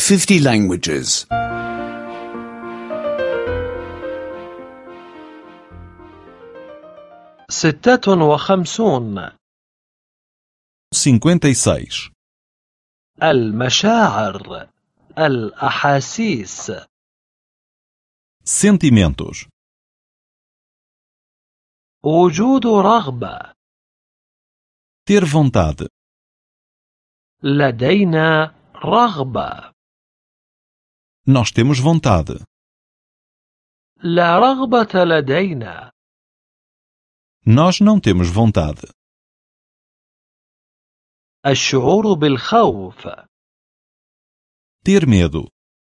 50 languages. 56. 56. المشاعر، الأحاسيس. Sentimentos. وجود رغبة. Ter vontade. لدينا رغبة. Nós temos vontade. لا رغبة لدينا. Nós não temos vontade. الشعور بالخوف. Ter medo.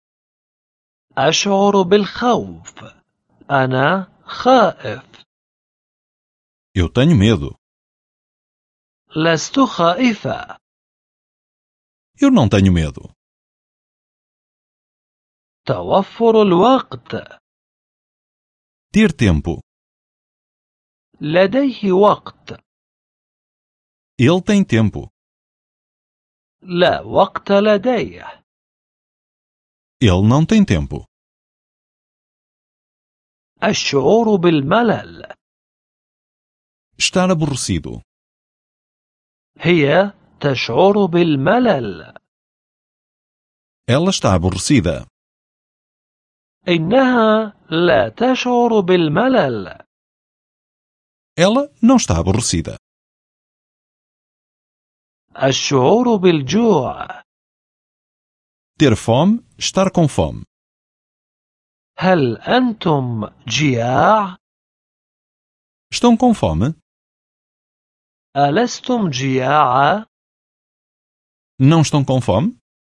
أشعر بالخوف. أنا خائف. Eu tenho medo. لست خائفة. Eu não tenho medo. توفر الوقت. Ter tempo. لديه وقت. Ele tem tempo. لا وقت لديه. Ele não tem tempo. الشعور بالملل. Estar aborrecido. هي تشعر بالملل. Ela está aborrecida. إنها لا تشعر بالملل. Ela não está aborrecida. الشعور بالجوع. Ter fome, estar com fome. هل أنتم جياع؟ Estão com fome? ألستم جياعا؟ Não estão com fome?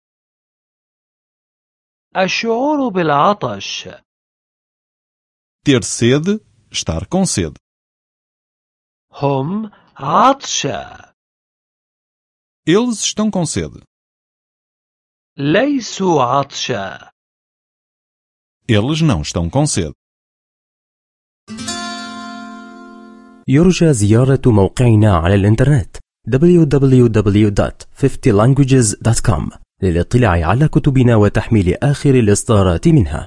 الشعور بالعطش. Ter sede, estar com sede. هم عطشا. Eles estão com sede. ليسوا عطشا. Eles não estão com sede. يرجى زيارة موقعنا على الإنترنت www.50languages.com للاطلاع على كتبنا وتحميل آخر الإصدارات منها.